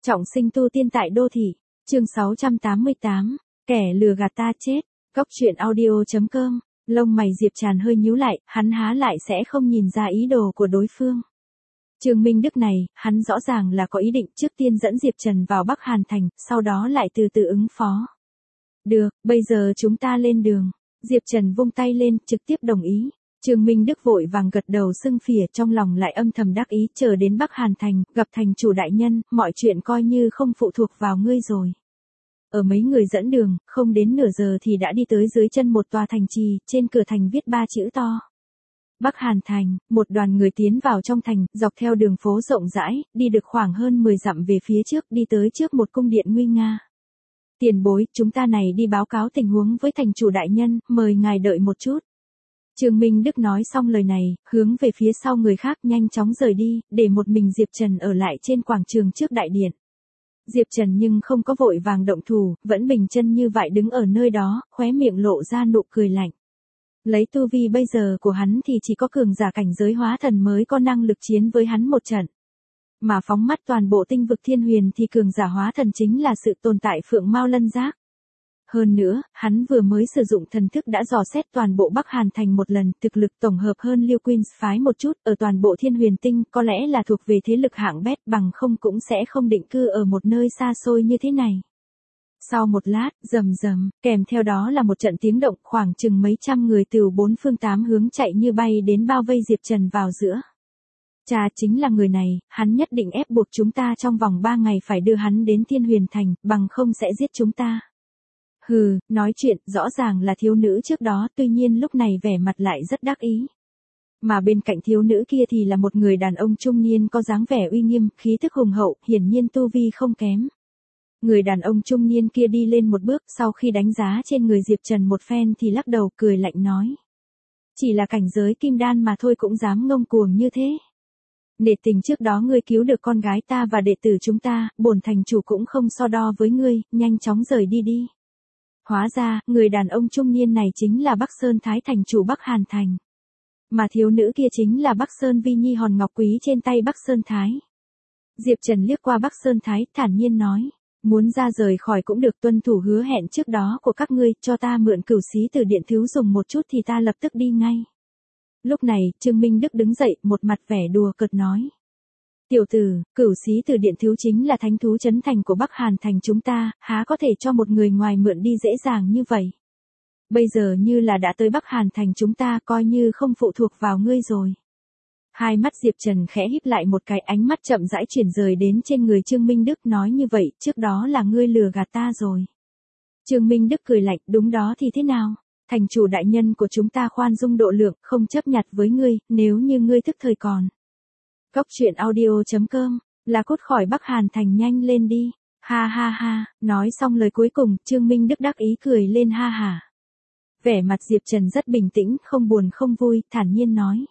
Trọng sinh tu tiên tại đô thị, chương 688, kẻ lừa gạt ta chết, Cốc truyện audio.com, lông mày Diệp Tràn hơi nhíu lại, hắn há lại sẽ không nhìn ra ý đồ của đối phương. Trương Minh Đức này, hắn rõ ràng là có ý định trước tiên dẫn Diệp Trần vào Bắc Hàn Thành, sau đó lại từ từ ứng phó. Được, bây giờ chúng ta lên đường. Diệp Trần vung tay lên, trực tiếp đồng ý. Trương Minh Đức vội vàng gật đầu sưng phìa, trong lòng lại âm thầm đắc ý, chờ đến Bắc Hàn Thành, gặp thành chủ đại nhân, mọi chuyện coi như không phụ thuộc vào ngươi rồi. Ở mấy người dẫn đường, không đến nửa giờ thì đã đi tới dưới chân một tòa thành trì, trên cửa thành viết 3 chữ to. Bắc Hàn Thành, một đoàn người tiến vào trong thành, dọc theo đường phố rộng rãi, đi được khoảng hơn 10 dặm về phía trước, đi tới trước một cung điện nguy nga. Tiền bối, chúng ta này đi báo cáo tình huống với thành chủ đại nhân, mời ngài đợi một chút. Trương Minh Đức nói xong lời này, hướng về phía sau người khác nhanh chóng rời đi, để một mình Diệp Trần ở lại trên quảng trường trước đại điện. Diệp Trần nhưng không có vội vàng động thủ, vẫn bình chân như vậy đứng ở nơi đó, khóe miệng lộ ra nụ cười lạnh. Lấy tu vi bây giờ của hắn thì chỉ có cường giả cảnh giới hóa thần mới có năng lực chiến với hắn một trận. Mà phóng mắt toàn bộ tinh vực thiên huyền thì cường giả hóa thần chính là sự tồn tại phượng mao lân giác. Hơn nữa, hắn vừa mới sử dụng thần thức đã dò xét toàn bộ Bắc Hàn Thành một lần, thực lực tổng hợp hơn Liêu Queens phái một chút, ở toàn bộ thiên huyền tinh có lẽ là thuộc về thế lực hạng bét, bằng không cũng sẽ không định cư ở một nơi xa xôi như thế này. Sau một lát, rầm rầm, kèm theo đó là một trận tiếng động, khoảng chừng mấy trăm người từ bốn phương tám hướng chạy như bay đến bao vây Diệp Trần vào giữa. Cha chính là người này, hắn nhất định ép buộc chúng ta trong vòng 3 ngày phải đưa hắn đến Thiên Huyền Thành, bằng không sẽ giết chúng ta. Hừ, nói chuyện, rõ ràng là thiếu nữ trước đó, tuy nhiên lúc này vẻ mặt lại rất đắc ý. Mà bên cạnh thiếu nữ kia thì là một người đàn ông trung niên có dáng vẻ uy nghiêm, khí thức hùng hậu, hiển nhiên tu vi không kém. Người đàn ông trung niên kia đi lên một bước, sau khi đánh giá trên người Diệp Trần một phen thì lắc đầu cười lạnh nói. Chỉ là cảnh giới kim đan mà thôi cũng dám ngông cuồng như thế. Nể tình trước đó ngươi cứu được con gái ta và đệ tử chúng ta, bổn thành chủ cũng không so đo với ngươi, nhanh chóng rời đi đi. Hóa ra, người đàn ông trung niên này chính là Bắc Sơn Thái thành chủ Bắc Hàn Thành. Mà thiếu nữ kia chính là Bắc Sơn Vi Nhi hòn ngọc quý trên tay Bắc Sơn Thái. Diệp Trần liếc qua Bắc Sơn Thái, thản nhiên nói. Muốn ra rời khỏi cũng được, tuân thủ hứa hẹn trước đó của các ngươi, cho ta mượn cửu xí từ điện thiếu dùng một chút thì ta lập tức đi ngay. Lúc này, Trương Minh Đức đứng dậy, một mặt vẻ đùa cợt nói. Tiểu tử, cửu xí từ điện thiếu chính là thánh thú trấn thành của Bắc Hàn Thành chúng ta, há có thể cho một người ngoài mượn đi dễ dàng như vậy. Bây giờ như là đã tới Bắc Hàn Thành chúng ta, coi như không phụ thuộc vào ngươi rồi. Hai mắt Diệp Trần khẽ híp lại một cái, ánh mắt chậm rãi chuyển rời đến trên người Trương Minh Đức, nói như vậy, trước đó là ngươi lừa gạt ta rồi. Trương Minh Đức cười lạnh, đúng đó thì thế nào? Thành chủ đại nhân của chúng ta khoan dung độ lượng, không chấp nhặt với ngươi, nếu như ngươi thức thời còn. Cốc truyện audio.com, là cút khỏi Bắc Hàn Thành nhanh lên đi. Ha ha ha, nói xong lời cuối cùng, Trương Minh Đức đắc ý cười lên ha hả. Vẻ mặt Diệp Trần rất bình tĩnh, không buồn không vui, thản nhiên nói.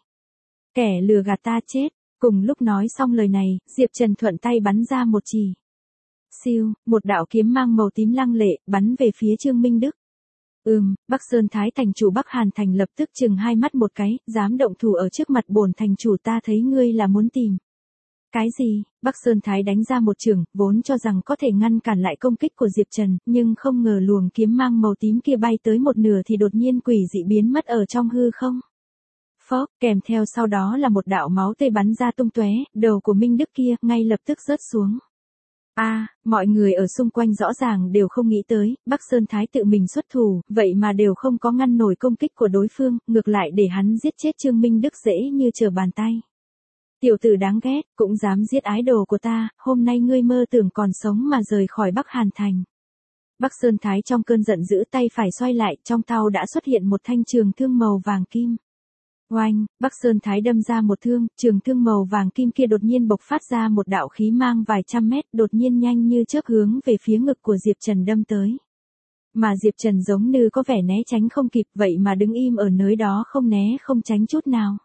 Kẻ lừa gạt ta chết. Cùng lúc nói xong lời này, Diệp Trần thuận tay bắn ra một chì. Siêu, một đạo kiếm mang màu tím lăng lệ, bắn về phía Trương Minh Đức. Bắc Sơn Thái thành chủ Bắc Hàn Thành lập tức chừng hai mắt một cái, dám động thủ ở trước mặt bổn thành chủ, ta thấy ngươi là muốn tìm. Cái gì? Bắc Sơn Thái đánh ra một chưởng, vốn cho rằng có thể ngăn cản lại công kích của Diệp Trần, nhưng không ngờ luồng kiếm mang màu tím kia bay tới một nửa thì đột nhiên quỷ dị biến mất ở trong hư không. Phốc, kèm theo sau đó là một đạo máu tươi bắn ra tung tóe, đầu của Minh Đức kia ngay lập tức rớt xuống. Mọi người ở xung quanh rõ ràng đều không nghĩ tới, Bắc Sơn Thái tự mình xuất thủ, vậy mà đều không có ngăn nổi công kích của đối phương, ngược lại để hắn giết chết Trương Minh Đức dễ như trở bàn tay. Tiểu tử đáng ghét, cũng dám giết ái đồ của ta, hôm nay ngươi mơ tưởng còn sống mà rời khỏi Bắc Hàn Thành. Bắc Sơn Thái trong cơn giận dữ tay phải xoay lại, trong tay đã xuất hiện một thanh trường thương màu vàng kim. Oanh, Bắc Sơn Thái đâm ra một thương, trường thương màu vàng kim kia đột nhiên bộc phát ra một đạo khí mang vài trăm mét, đột nhiên nhanh như chớp hướng về phía ngực của Diệp Trần đâm tới. Mà Diệp Trần giống như có vẻ né tránh không kịp, vậy mà đứng im ở nơi đó không né không tránh chút nào.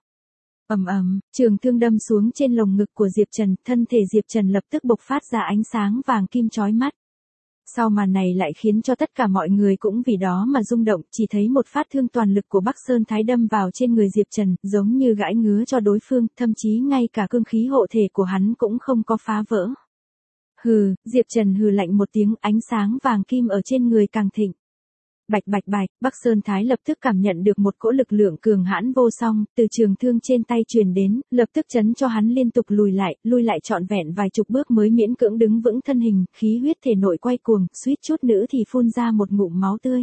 Trường thương đâm xuống trên lồng ngực của Diệp Trần, thân thể Diệp Trần lập tức bộc phát ra ánh sáng vàng kim chói mắt. Sau màn này lại khiến cho tất cả mọi người cũng vì đó mà rung động, chỉ thấy một phát thương toàn lực của Bắc Sơn Thái đâm vào trên người Diệp Trần, giống như gãi ngứa cho đối phương, thậm chí ngay cả cương khí hộ thể của hắn cũng không có phá vỡ. Hừ, Diệp Trần hừ lạnh một tiếng, ánh sáng vàng kim ở trên người càng thịnh. Bạch bạch bạch, Bắc Sơn Thái lập tức cảm nhận được một cỗ lực lượng cường hãn vô song, từ trường thương trên tay truyền đến, lập tức chấn cho hắn liên tục lùi lại trọn vẹn vài chục bước mới miễn cưỡng đứng vững thân hình, khí huyết thể nội quay cuồng, suýt chút nữa thì phun ra một ngụm máu tươi.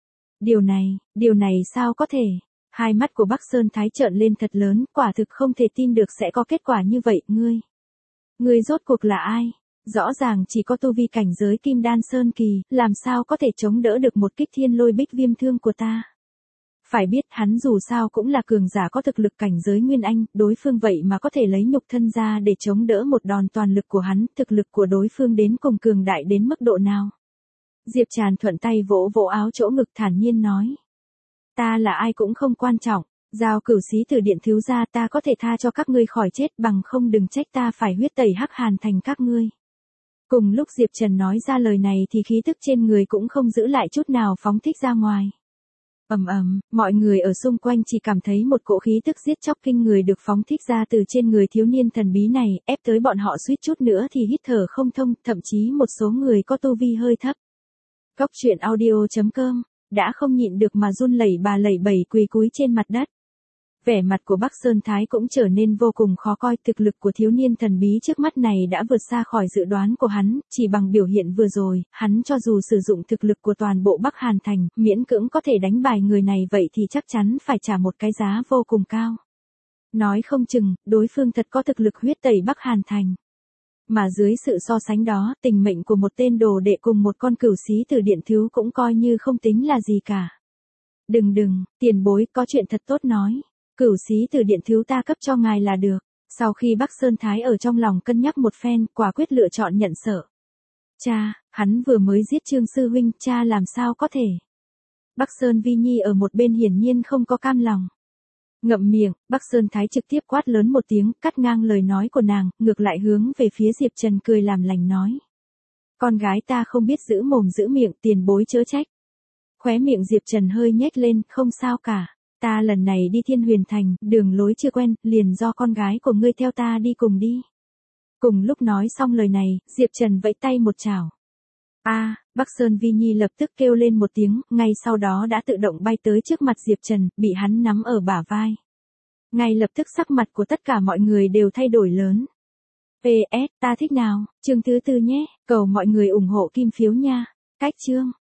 Điều này sao có thể? Hai mắt của Bắc Sơn Thái trợn lên thật lớn, quả thực không thể tin được sẽ có kết quả như vậy, ngươi rốt cuộc là ai? Rõ ràng chỉ có tu vi cảnh giới kim đan sơn kỳ, làm sao có thể chống đỡ được một kích thiên lôi bích viêm thương của ta. Phải biết hắn dù sao cũng là cường giả có thực lực cảnh giới nguyên anh, đối phương vậy mà có thể lấy nhục thân ra để chống đỡ một đòn toàn lực của hắn, thực lực của đối phương đến cùng cường đại đến mức độ nào. Diệp Tràn thuận tay vỗ vỗ áo chỗ ngực thản nhiên nói. Ta là ai cũng không quan trọng, giao Cửu Xí Tử Điện thiếu gia, ta có thể tha cho các ngươi khỏi chết, bằng không đừng trách ta phải huyết tẩy hắc hàn thành các ngươi. Cùng lúc Diệp Trần nói ra lời này thì khí tức trên người cũng không giữ lại chút nào phóng thích ra ngoài. Mọi người ở xung quanh chỉ cảm thấy một cỗ khí tức giết chóc kinh người được phóng thích ra từ trên người thiếu niên thần bí này, ép tới bọn họ suýt chút nữa thì hít thở không thông, thậm chí một số người có tu vi hơi thấp. Góc truyện audio.com, đã không nhịn được mà run lẩy bẩy quỳ cúi trên mặt đất. Vẻ mặt của Bắc Sơn Thái cũng trở nên vô cùng khó coi, thực lực của thiếu niên thần bí trước mắt này đã vượt xa khỏi dự đoán của hắn, chỉ bằng biểu hiện vừa rồi, hắn cho dù sử dụng thực lực của toàn bộ Bắc Hàn Thành, miễn cưỡng có thể đánh bại người này vậy thì chắc chắn phải trả một cái giá vô cùng cao. Nói không chừng, đối phương thật có thực lực huyết tẩy Bắc Hàn Thành. Mà dưới sự so sánh đó, tình mệnh của một tên đồ đệ cùng một con Cửu Xí Tử Điện thiếu cũng coi như không tính là gì cả. Đừng, tiền bối, có chuyện thật tốt nói. Cửu Xí Tử Điện thiếu ta cấp cho ngài là được. Sau khi Bắc Sơn Thái ở trong lòng cân nhắc một phen, quả quyết lựa chọn nhận sợ. Cha, hắn vừa mới giết Trương sư huynh, cha làm sao có thể? Bắc Sơn Vi Nhi ở một bên hiển nhiên không có cam lòng. Ngậm miệng, Bắc Sơn Thái trực tiếp quát lớn một tiếng, cắt ngang lời nói của nàng, ngược lại hướng về phía Diệp Trần cười làm lành nói. Con gái ta không biết giữ mồm giữ miệng, tiền bối chớ trách. Khóe miệng Diệp Trần hơi nhếch lên, không sao cả. Ta lần này đi Thiên Huyền Thành, đường lối chưa quen, liền do con gái của ngươi theo ta đi cùng đi. Cùng lúc nói xong lời này, Diệp Trần vẫy tay một chảo. Bắc Sơn Vi Nhi lập tức kêu lên một tiếng, ngay sau đó đã tự động bay tới trước mặt Diệp Trần, bị hắn nắm ở bả vai. Ngay lập tức sắc mặt của tất cả mọi người đều thay đổi lớn. PS, ta thích nào, chương thứ 4 nhé, cầu mọi người ủng hộ kim phiếu nha. Cách chương.